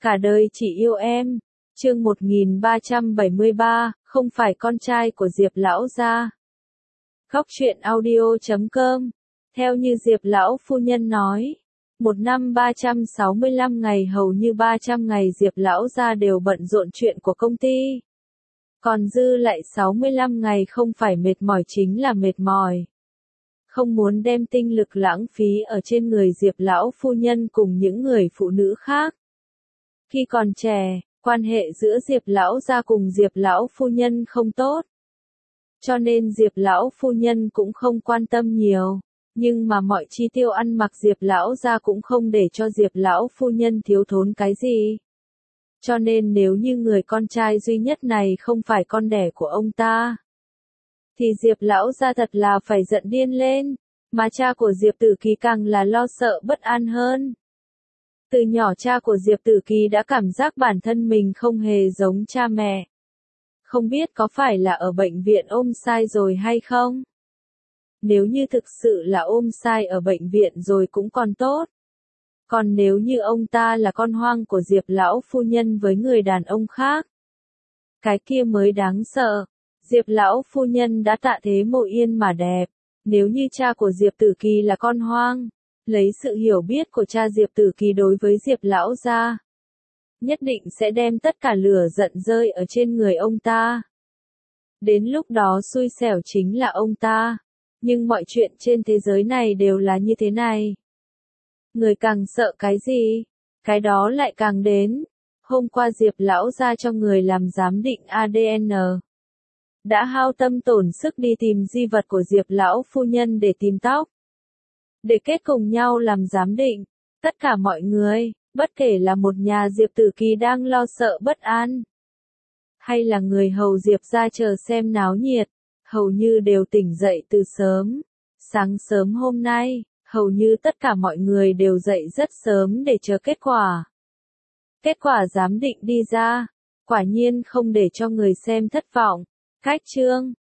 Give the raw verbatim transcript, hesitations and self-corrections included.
Cả đời chỉ yêu em. Chương một nghìn ba trăm bảy mươi ba, không phải con trai của Diệp lão gia. Góc truyện audio chấm com. Theo như Diệp lão phu nhân nói, một năm ba trăm sáu mươi lăm ngày, hầu như ba trăm ngày Diệp lão gia đều bận rộn chuyện của công ty. Còn dư lại sáu mươi lăm ngày không phải mệt mỏi chính là mệt mỏi. Không muốn đem tinh lực lãng phí ở trên người Diệp lão phu nhân cùng những người phụ nữ khác. Khi còn trẻ, quan hệ giữa Diệp lão gia cùng Diệp lão phu nhân không tốt. Cho nên Diệp lão phu nhân cũng không quan tâm nhiều, nhưng mà mọi chi tiêu ăn mặc Diệp lão gia cũng không để cho Diệp lão phu nhân thiếu thốn cái gì. Cho nên nếu như người con trai duy nhất này không phải con đẻ của ông ta, thì Diệp lão gia thật là phải giận điên lên, mà cha của Diệp Tử Kỳ càng là lo sợ bất an hơn. Từ nhỏ cha của Diệp Tử Kỳ đã cảm giác bản thân mình không hề giống cha mẹ. Không biết có phải là ở bệnh viện ôm sai rồi hay không? Nếu như thực sự là ôm sai ở bệnh viện rồi cũng còn tốt. Còn nếu như ông ta là con hoang của Diệp lão phu nhân với người đàn ông khác, cái kia mới đáng sợ. Diệp lão phu nhân đã tạ thế mộ yên mà đẹp. Nếu như cha của Diệp Tử Kỳ là con hoang, lấy sự hiểu biết của cha Diệp Tử Kỳ đối với Diệp lão gia, nhất định sẽ đem tất cả lửa giận rơi ở trên người ông ta. Đến lúc đó xui xẻo chính là ông ta. Nhưng mọi chuyện trên thế giới này đều là như thế này. Người càng sợ cái gì, cái đó lại càng đến. Hôm qua Diệp lão gia cho người làm giám định a đê en. Đã hao tâm tổn sức đi tìm di vật của Diệp lão phu nhân để tìm tóc. Để kết cùng nhau làm giám định. Tất cả mọi người, bất kể là một nhà Diệp Tử Kỳ đang lo sợ bất an, hay là người hầu Diệp gia chờ xem náo nhiệt, hầu như đều tỉnh dậy từ sớm. Sáng sớm hôm nay, hầu như tất cả mọi người đều dậy rất sớm để chờ kết quả. Kết quả giám định đi ra, quả nhiên không để cho người xem thất vọng. Cách chương,